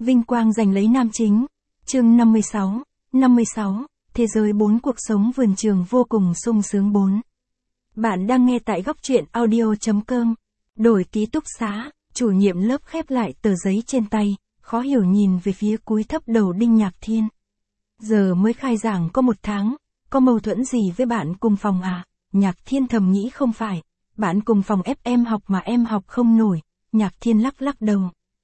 Vinh quang giành lấy nam chính. Chương 56, Thế giới 4 cuộc sống vườn trường vô cùng sung sướng 4. Bạn đang nghe tại góc truyện audio.com. Đổi ký túc xá, chủ nhiệm lớp khép lại tờ giấy trên tay, khó hiểu nhìn về phía cúi thấp đầu Đinh Nhạc Thiên. Giờ mới khai giảng có 1 tháng, có mâu thuẫn gì với bạn cùng phòng à? Nhạc Thiên thầm nghĩ không phải, bạn cùng phòng ép em học mà em học không nổi. Nhạc Thiên lắc lắc đầu.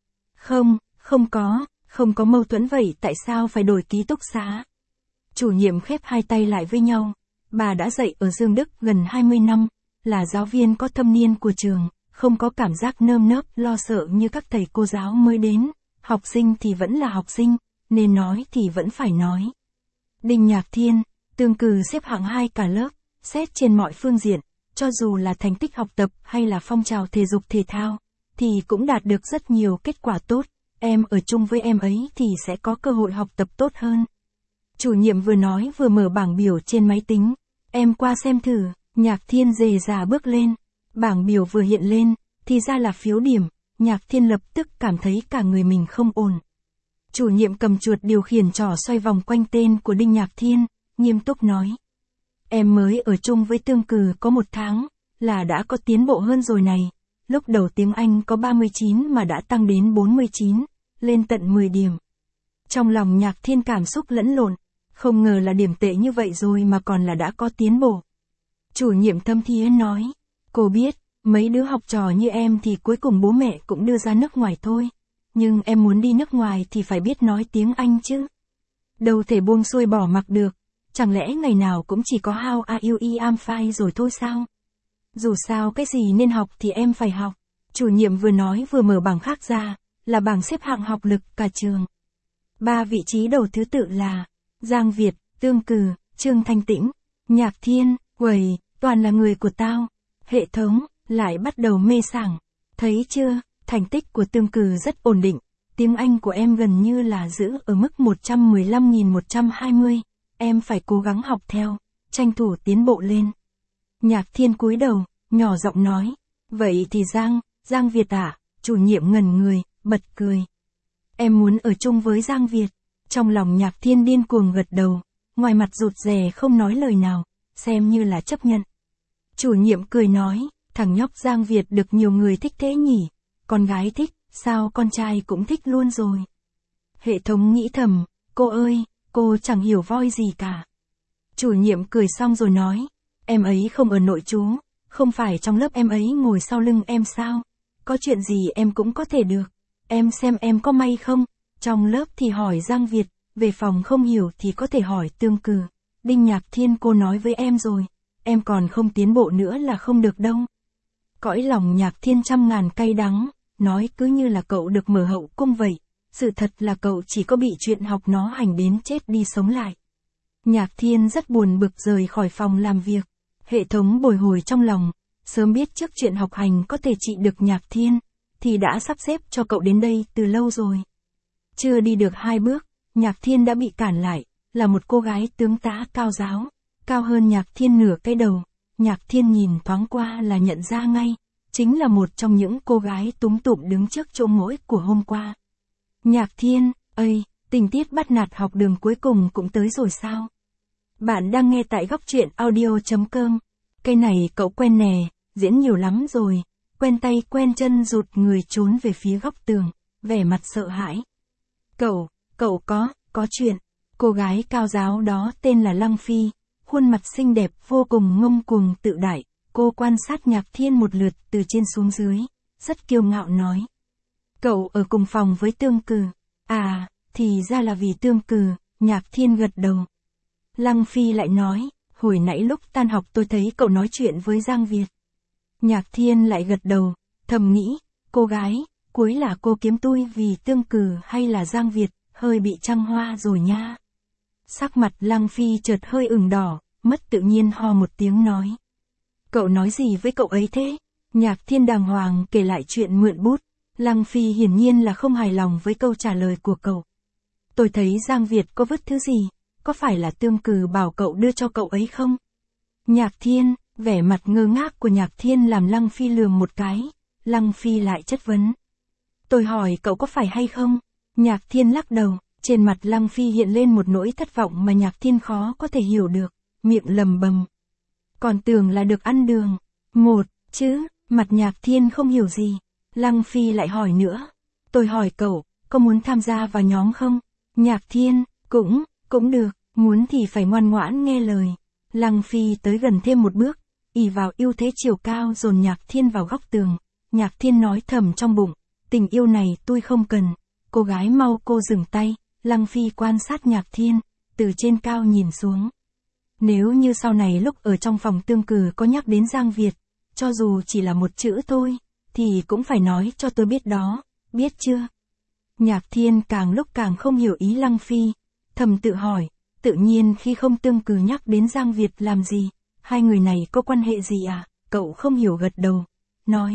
Không có mâu thuẫn vậy tại sao phải đổi ký túc xá? Chủ nhiệm khép hai tay lại với nhau. Bà đã dạy ở Dương Đức gần 20 năm, là giáo viên có thâm niên của trường, không có cảm giác nơm nớp lo sợ như các thầy cô giáo mới đến. Học sinh thì vẫn là học sinh, nên nói thì vẫn phải nói. Đinh Nhạc Thiên, tương cử xếp hạng 2 cả lớp, xét trên mọi phương diện, cho dù là thành tích học tập hay là phong trào thể dục thể thao, thì cũng đạt được rất nhiều kết quả tốt. Em ở chung với em ấy thì sẽ có cơ hội học tập tốt hơn. Chủ nhiệm vừa nói vừa mở bảng biểu trên máy tính. Em qua xem thử. Nhạc Thiên rề rà bước lên. Bảng biểu vừa hiện lên, thì ra là phiếu điểm. Nhạc Thiên lập tức cảm thấy cả người mình không ổn. Chủ nhiệm cầm chuột điều khiển trỏ xoay vòng quanh tên của Đinh Nhạc Thiên, nghiêm túc nói. Em mới ở chung với Tương Cử có 1 tháng, là đã có tiến bộ hơn rồi này. Lúc đầu tiếng Anh có 39 mà đã tăng đến 49, lên tận 10 điểm. Trong lòng Nhạc Thiên cảm xúc lẫn lộn, không ngờ là điểm tệ như vậy rồi mà còn là đã có tiến bộ. Chủ nhiệm thâm thiế nói, cô biết, mấy đứa học trò như em thì cuối cùng bố mẹ cũng đưa ra nước ngoài thôi. Nhưng em muốn đi nước ngoài thì phải biết nói tiếng Anh chứ. Đâu thể buông xuôi bỏ mặc được, chẳng lẽ ngày nào cũng chỉ có how are you I'm fine rồi thôi sao? Dù sao cái gì nên học thì em phải học. Chủ nhiệm vừa nói vừa mở bảng khác ra, là bảng xếp hạng học lực cả trường. 3 vị trí đầu thứ tự là Giang Việt, Tương Cử, Trương Thanh Tĩnh, Nhạc Thiên, Quầy, toàn là người của tao. Hệ thống lại bắt đầu mê sảng. Thấy chưa, thành tích của Tương Cử rất ổn định. Tiếng Anh của em gần như là giữ ở mức 115.120. Em phải cố gắng học theo, tranh thủ tiến bộ lên. Nhạc Thiên cúi đầu, nhỏ giọng nói. Vậy thì Giang Việt à? Chủ nhiệm ngẩn người, bật cười. Em muốn ở chung với Giang Việt. Trong lòng Nhạc Thiên điên cuồng gật đầu, ngoài mặt rụt rè không nói lời nào, xem như là chấp nhận. Chủ nhiệm cười nói, thằng nhóc Giang Việt được nhiều người thích thế nhỉ, con gái thích, sao con trai cũng thích luôn rồi. Hệ thống nghĩ thầm, cô ơi, cô chẳng hiểu voi gì cả. Chủ nhiệm cười xong rồi nói, em ấy không ở nội trú, không phải trong lớp em ấy ngồi sau lưng em sao, có chuyện gì em cũng có thể được, em xem em có may không, trong lớp thì hỏi Giang Việt, về phòng không hiểu thì có thể hỏi Tương Cử. Đinh Nhạc Thiên cô nói với em rồi, em còn không tiến bộ nữa là không được đâu. Cõi lòng Nhạc Thiên trăm ngàn cay đắng, nói cứ như là cậu được mở hậu cung vậy, sự thật là cậu chỉ có bị chuyện học nó hành đến chết đi sống lại. Nhạc Thiên rất buồn bực rời khỏi phòng làm việc, hệ thống bồi hồi trong lòng, sớm biết trước chuyện học hành có thể trị được Nhạc Thiên, thì đã sắp xếp cho cậu đến đây từ lâu rồi. Chưa đi được 2 bước, Nhạc Thiên đã bị cản lại, là một cô gái tướng tá cao ráo, cao hơn Nhạc Thiên nửa cái đầu. Nhạc Thiên nhìn thoáng qua là nhận ra ngay, chính là một trong những cô gái túm tụm đứng trước chỗ ngồi của hôm qua. Nhạc Thiên, ơi, tình tiết bắt nạt học đường cuối cùng cũng tới rồi sao? Bạn đang nghe tại góc truyện audio.com. Cái này cậu quen nè, diễn nhiều lắm rồi, quen tay quen chân rụt người trốn về phía góc tường, vẻ mặt sợ hãi. Cậu có chuyện. Cô gái cao ráo đó tên là Lăng Phi, khuôn mặt xinh đẹp vô cùng ngông cuồng tự đại, cô quan sát Nhạc Thiên một lượt từ trên xuống dưới, rất kiêu ngạo nói. Cậu ở cùng phòng với Tương Cử, à, thì ra là vì Tương Cử, Nhạc Thiên gật đầu. Lăng Phi lại nói, hồi nãy lúc tan học tôi thấy cậu nói chuyện với Giang Việt. Nhạc Thiên lại gật đầu, thầm nghĩ, cô gái, cuối là cô kiếm tôi vì Tương Cử hay là Giang Việt, hơi bị trăng hoa rồi nha. Sắc mặt Lăng Phi chợt hơi ửng đỏ, mất tự nhiên ho một tiếng nói. Cậu nói gì với cậu ấy thế? Nhạc Thiên đàng hoàng kể lại chuyện mượn bút. Lăng Phi hiển nhiên là không hài lòng với câu trả lời của cậu. Tôi thấy Giang Việt có vứt thứ gì, có phải là Tương Cử bảo cậu đưa cho cậu ấy không? Nhạc Thiên, vẻ mặt ngơ ngác của Nhạc Thiên làm Lăng Phi lườm một cái. Lăng Phi lại chất vấn. Tôi hỏi cậu có phải hay không? Nhạc Thiên lắc đầu, trên mặt Lăng Phi hiện lên một nỗi thất vọng mà Nhạc Thiên khó có thể hiểu được, miệng lầm bầm. Còn tưởng là được ăn đường. Một, chứ, mặt Nhạc Thiên không hiểu gì. Lăng Phi lại hỏi nữa. Tôi hỏi cậu, có muốn tham gia vào nhóm không? Nhạc Thiên, cũng được, muốn thì phải ngoan ngoãn nghe lời. Lăng Phi tới gần thêm một bước, ỷ vào ưu thế chiều cao dồn Nhạc Thiên vào góc tường. Nhạc Thiên nói thầm trong bụng, tình yêu này tôi không cần. Cô gái mau cô dừng tay, Lăng Phi quan sát Nhạc Thiên, từ trên cao nhìn xuống. Nếu như sau này lúc ở trong phòng tương cử có nhắc đến Giang Việt, cho dù chỉ là một chữ thôi, thì cũng phải nói cho tôi biết đó, biết chưa? Nhạc Thiên càng lúc càng không hiểu ý Lăng Phi, thầm tự hỏi, tự nhiên khi không tương cử nhắc đến Giang Việt làm gì, hai người này có quan hệ gì à? Cậu không hiểu gật đầu, nói.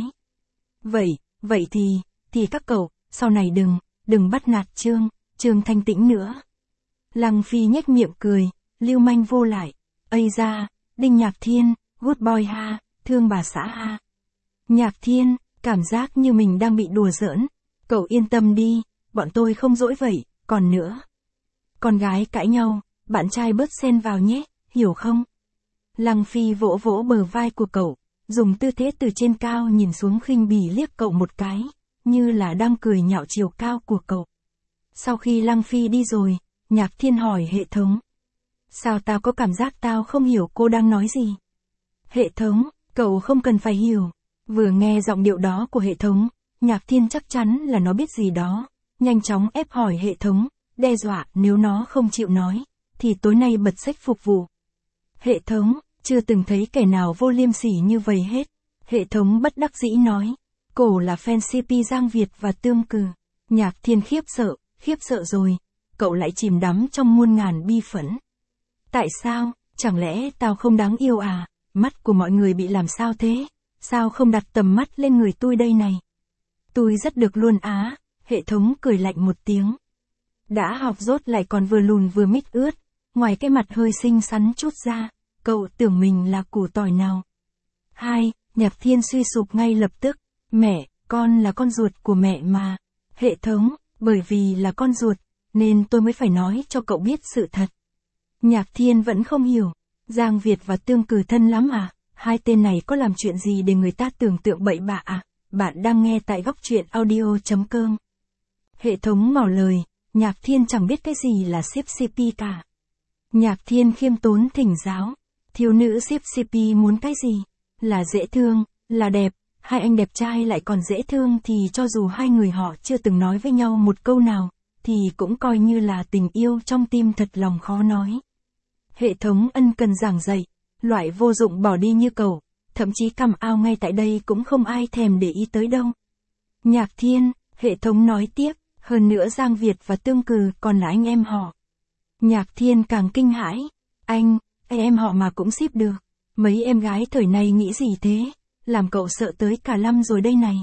Vậy thì các cậu, sau này đừng bắt nạt Trương Thanh Tĩnh nữa. Lăng Phi nhếch miệng cười, lưu manh vô lại, ây da, Đinh Nhạc Thiên, good boy ha, thương bà xã ha. Nhạc Thiên, cảm giác như mình đang bị đùa giỡn, cậu yên tâm đi, bọn tôi không dỗi vậy, còn nữa. Con gái cãi nhau, bạn trai bớt xen vào nhé, hiểu không? Lăng Phi vỗ vỗ bờ vai của cậu, dùng tư thế từ trên cao nhìn xuống khinh bỉ liếc cậu một cái, như là đang cười nhạo chiều cao của cậu. Sau khi Lăng Phi đi rồi, Nhạc Thiên hỏi hệ thống. Sao tao có cảm giác tao không hiểu cô đang nói gì? Hệ thống, cậu không cần phải hiểu. Vừa nghe giọng điệu đó của hệ thống, Nhạc Thiên chắc chắn là nó biết gì đó. Nhanh chóng ép hỏi hệ thống, đe dọa nếu nó không chịu nói, thì tối nay bật sách phục vụ. Hệ thống, chưa từng thấy kẻ nào vô liêm sỉ như vậy hết. Hệ thống bất đắc dĩ nói, cổ là fan CP Giang Việt và tương cử. Nhạc Thiên khiếp sợ rồi, cậu lại chìm đắm trong muôn ngàn bi phẫn. Tại sao, chẳng lẽ tao không đáng yêu à, mắt của mọi người bị làm sao thế, sao không đặt tầm mắt lên người tôi đây này. Tôi rất được luôn á, hệ thống cười lạnh một tiếng. Đã học dốt lại còn vừa lùn vừa mít ướt, ngoài cái mặt hơi xinh xắn chút ra, cậu tưởng mình là củ tỏi nào. Nhạc Thiên suy sụp ngay lập tức, mẹ, con là con ruột của mẹ mà. Hệ thống, bởi vì là con ruột, nên tôi mới phải nói cho cậu biết sự thật. Nhạc Thiên vẫn không hiểu, Giang Việt và tương cử thân lắm à, hai tên này có làm chuyện gì để người ta tưởng tượng bậy bạ à, bạn đang nghe tại góc truyện audio.com. Hệ thống ngỏ lời, Nhạc Thiên chẳng biết cái gì là ship CP cả. Nhạc Thiên khiêm tốn thỉnh giáo, thiếu nữ ship CP muốn cái gì? Là dễ thương, là đẹp, hai anh đẹp trai lại còn dễ thương thì cho dù hai người họ chưa từng nói với nhau một câu nào, thì cũng coi như là tình yêu trong tim thật lòng khó nói. Hệ thống ân cần giảng dạy, loại vô dụng bỏ đi như cậu, thậm chí cằm ao ngay tại đây cũng không ai thèm để ý tới đâu. Nhạc Thiên, hệ thống nói tiếp, hơn nữa Giang Việt và tương cử còn là anh em họ. Nhạc Thiên càng kinh hãi, anh em họ mà cũng ship được, mấy em gái thời này nghĩ gì thế, làm cậu sợ tới cả lăm rồi đây này.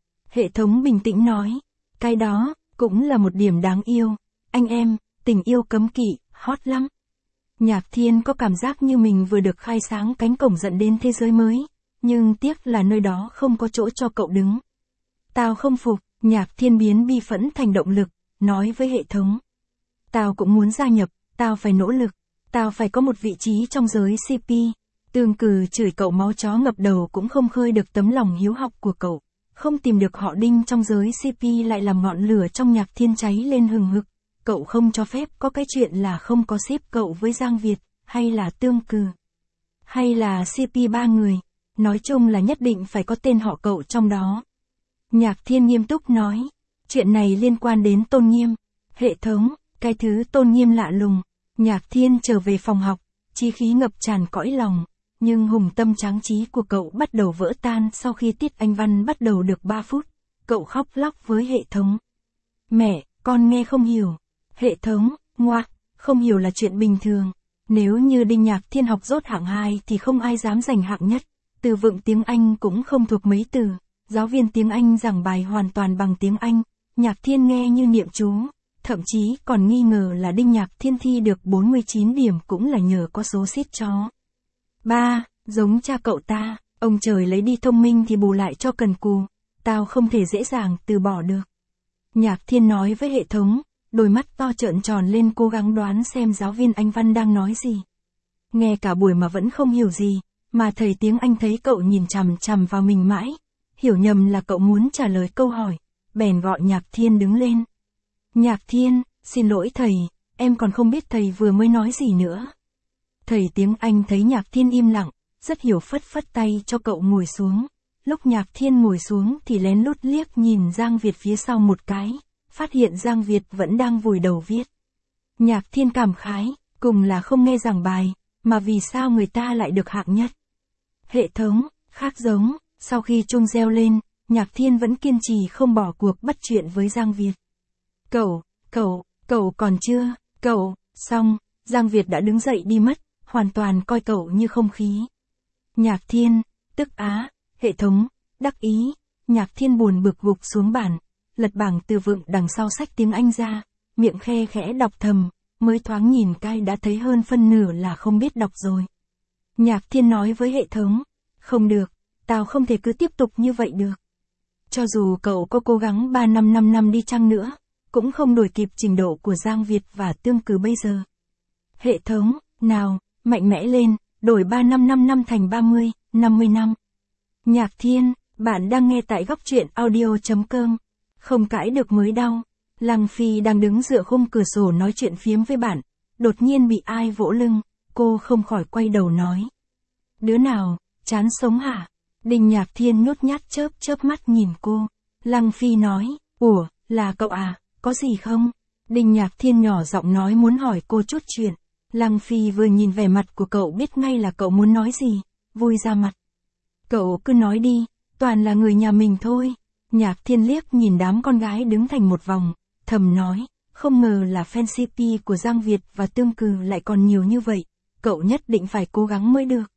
Hệ thống bình tĩnh nói, cái đó cũng là một điểm đáng yêu, anh em, tình yêu cấm kỵ, hot lắm. Nhạc Thiên có cảm giác như mình vừa được khai sáng cánh cổng dẫn đến thế giới mới, nhưng tiếc là nơi đó không có chỗ cho cậu đứng. Tao không phục, Nhạc Thiên biến bi phẫn thành động lực, nói với hệ thống. Tao cũng muốn gia nhập, tao phải nỗ lực, tao phải có một vị trí trong giới CP. Tương cử chửi cậu máu chó ngập đầu cũng không khơi được tấm lòng hiếu học của cậu, không tìm được họ Đinh trong giới CP lại làm ngọn lửa trong Nhạc Thiên cháy lên hừng hực. Cậu không cho phép có cái chuyện là không có ship cậu với Giang Việt, hay là tương cử, hay là CP ba người, nói chung là nhất định phải có tên họ cậu trong đó. Nhạc Thiên nghiêm túc nói, chuyện này liên quan đến tôn nghiêm. Hệ thống, cái thứ tôn nghiêm lạ lùng. Nhạc Thiên trở về phòng học, chí khí ngập tràn cõi lòng, nhưng hùng tâm tráng trí của cậu bắt đầu vỡ tan sau khi tiết Anh văn bắt đầu được 3 phút. Cậu khóc lóc với hệ thống. Mẹ, con nghe không hiểu. Hệ thống, ngoạc, không hiểu là chuyện bình thường. Nếu như Đinh Nhạc Thiên học dốt hạng 2 thì không ai dám giành hạng nhất. Từ vựng tiếng Anh cũng không thuộc mấy từ. Giáo viên tiếng Anh giảng bài hoàn toàn bằng tiếng Anh. Nhạc Thiên nghe như niệm chú. Thậm chí còn nghi ngờ là Đinh Nhạc Thiên thi được 49 điểm cũng là nhờ có số xít chó. Ba, giống cha cậu ta, ông trời lấy đi thông minh thì bù lại cho cần cù. Tao không thể dễ dàng từ bỏ được. Nhạc Thiên nói với hệ thống, đôi mắt to trợn tròn lên cố gắng đoán xem giáo viên Anh văn đang nói gì. Nghe cả buổi mà vẫn không hiểu gì, mà thầy tiếng Anh thấy cậu nhìn chằm chằm vào mình mãi, hiểu nhầm là cậu muốn trả lời câu hỏi, bèn gọi Nhạc Thiên đứng lên. Nhạc Thiên, xin lỗi thầy, em còn không biết thầy vừa mới nói gì nữa. Thầy tiếng Anh thấy Nhạc Thiên im lặng, rất hiểu phất phất tay cho cậu ngồi xuống. Lúc Nhạc Thiên ngồi xuống thì lén lút liếc nhìn Giang Việt phía sau một cái, phát hiện Giang Việt vẫn đang vùi đầu viết. Nhạc Thiên cảm khái, cùng là không nghe giảng bài, mà vì sao người ta lại được hạng nhất. Hệ thống, khác giống, sau khi chuông reo lên, Nhạc Thiên vẫn kiên trì không bỏ cuộc bắt chuyện với Giang Việt. Cậu còn chưa, xong, Giang Việt đã đứng dậy đi mất, hoàn toàn coi cậu như không khí. Nhạc Thiên, tức á, hệ thống, đắc ý, Nhạc Thiên buồn bực gục xuống bàn, lật bảng từ vựng đằng sau sách tiếng Anh ra, miệng khe khẽ đọc thầm, mới thoáng nhìn cái đã thấy hơn phân nửa là không biết đọc rồi. Nhạc Thiên nói với hệ thống, không được, tao không thể cứ tiếp tục như vậy được. Cho dù cậu có cố gắng 3 năm 5 năm đi chăng nữa, cũng không đuổi kịp trình độ của Giang Việt và Tương Cử bây giờ. Hệ thống, nào, mạnh mẽ lên, đổi 3 năm 5 năm thành 30, 50 năm. Nhạc Thiên, bạn đang nghe tại góc truyện audio.com. Không cãi được mới đau. Lăng Phi đang đứng dựa khung cửa sổ nói chuyện phiếm với bạn. Đột nhiên bị ai vỗ lưng, cô không khỏi quay đầu nói. Đứa nào, chán sống hả? Đinh Nhạc Thiên nhút nhát chớp mắt nhìn cô. Lăng Phi nói, ủa, là cậu à, có gì không? Đinh Nhạc Thiên nhỏ giọng nói muốn hỏi cô chút chuyện. Lăng Phi vừa nhìn vẻ mặt của cậu biết ngay là cậu muốn nói gì, vui ra mặt. Cậu cứ nói đi, toàn là người nhà mình thôi. Nhạc Thiên liếc nhìn đám con gái đứng thành một vòng, thầm nói, không ngờ là fan CP của Giang Việt và Tương Cừ lại còn nhiều như vậy, cậu nhất định phải cố gắng mới được.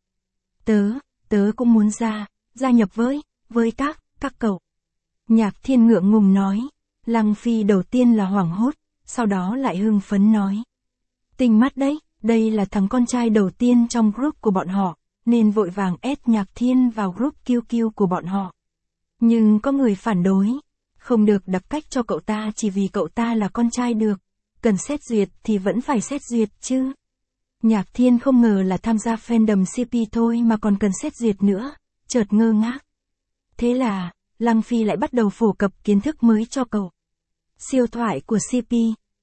Tớ cũng muốn gia nhập với các cậu. Nhạc Thiên ngượng ngùng nói. Lăng Phi đầu tiên là hoảng hốt, sau đó lại hưng phấn nói. Tinh mắt đấy, đây là thằng con trai đầu tiên trong group của bọn họ, nên vội vàng add Nhạc Thiên vào group QQ của bọn họ. Nhưng có người phản đối, không được đặt cách cho cậu ta chỉ vì cậu ta là con trai được, cần xét duyệt thì vẫn phải xét duyệt chứ. Nhạc Thiên không ngờ là tham gia fandom CP thôi mà còn cần xét duyệt nữa, chợt ngơ ngác. Thế là, Lăng Phi lại bắt đầu phổ cập kiến thức mới cho cậu. Siêu thoại của CP.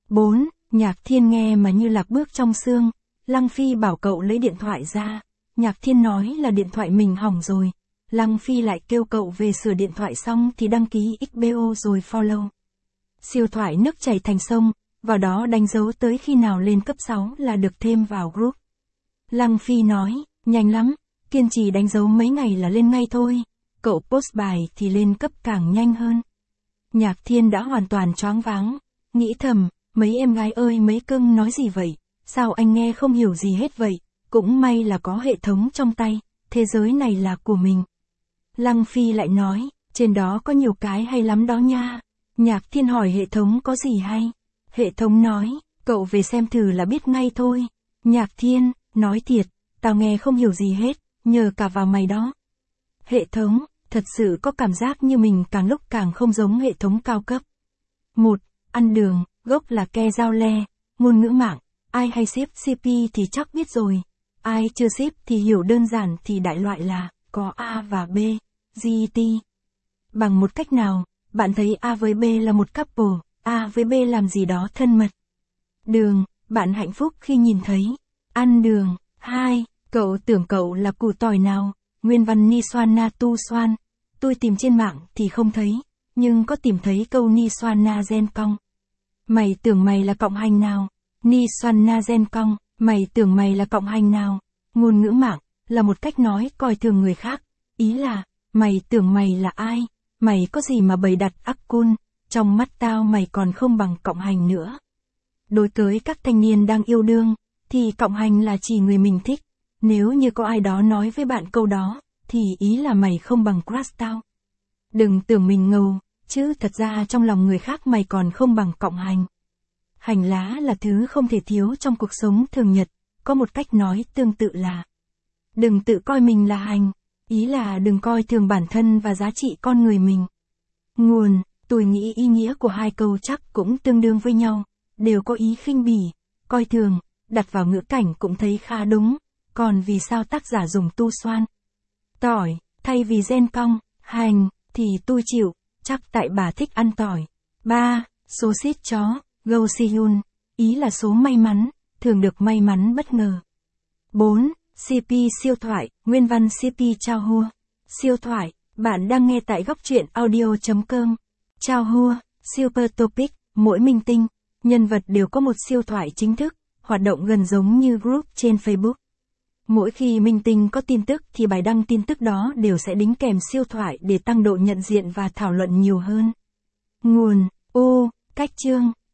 4. Nhạc Thiên nghe mà như lạc bước trong xương. Lăng Phi bảo cậu lấy điện thoại ra. Nhạc Thiên nói là điện thoại mình hỏng rồi. Lăng Phi lại kêu cậu về sửa điện thoại xong thì đăng ký XBO rồi follow. Siêu thoại nước chảy thành sông, vào đó đánh dấu tới khi nào lên cấp 6 là được thêm vào group. Lăng Phi nói, nhanh lắm, kiên trì đánh dấu mấy ngày là lên ngay thôi. Cậu post bài thì lên cấp càng nhanh hơn. Nhạc Thiên đã hoàn toàn choáng váng, nghĩ thầm, mấy em gái ơi mấy cưng nói gì vậy, sao anh nghe không hiểu gì hết vậy, cũng may là có hệ thống trong tay, thế giới này là của mình. Lăng Phi lại nói, trên đó có nhiều cái hay lắm đó nha. Nhạc Thiên hỏi hệ thống có gì hay. Hệ thống nói, cậu về xem thử là biết ngay thôi. Nhạc Thiên, nói thiệt, tao nghe không hiểu gì hết, nhờ cả vào mày đó. Hệ thống, thật sự có cảm giác như mình càng lúc càng không giống hệ thống cao cấp. 1. Ăn đường, gốc là ke rau le, ngôn ngữ mạng, ai hay ship CP thì chắc biết rồi. Ai chưa ship thì hiểu đơn giản thì đại loại là, có A và B, GT. Bằng một cách nào, bạn thấy A với B là một couple, A với B làm gì đó thân mật. Đường, bạn hạnh phúc khi nhìn thấy. Ăn đường. 2. Cậu tưởng cậu là củ tỏi nào? Nguyên văn ni xoan na tu xoan. Tôi tìm trên mạng thì không thấy, nhưng có tìm thấy câu ni xoan na gen cong. Mày tưởng mày là cộng hành nào? Ni xoan na gen cong, mày tưởng mày là cộng hành nào? Ngôn ngữ mạng, là một cách nói coi thường người khác. Ý là, mày tưởng mày là ai? Mày có gì mà bày đặt ắc cun, trong mắt tao mày còn không bằng cộng hành nữa. Đối với các thanh niên đang yêu đương, thì cộng hành là chỉ người mình thích. Nếu như có ai đó nói với bạn câu đó, thì ý là mày không bằng crush tao. Đừng tưởng mình ngầu, chứ thật ra trong lòng người khác mày còn không bằng cộng hành. Hành lá là thứ không thể thiếu trong cuộc sống thường nhật, có một cách nói tương tự là đừng tự coi mình là hành, ý là đừng coi thường bản thân và giá trị con người mình. Nguồn, Tôi nghĩ ý nghĩa của hai câu chắc cũng tương đương với nhau, đều có ý khinh bỉ, coi thường, đặt vào ngữ cảnh cũng thấy khá đúng, còn vì sao tác giả dùng tu xoan, tỏi, thay vì gen cong, hành, thì tôi chịu, chắc tại bà thích ăn tỏi. 3. Số xít chó, Gosehyun, ý là số may mắn, thường được may mắn bất ngờ. 4. CP siêu thoại, nguyên văn CP Chao Hua. Siêu thoại, bạn đang nghe tại góc truyện audio.com. Chao Hua, Super Topic, mỗi minh tinh, nhân vật đều có một siêu thoại chính thức, hoạt động gần giống như group trên Facebook. Mỗi khi minh tinh có tin tức thì bài đăng tin tức đó đều sẽ đính kèm siêu thoại để tăng độ nhận diện và thảo luận nhiều hơn. Nguồn: cách chương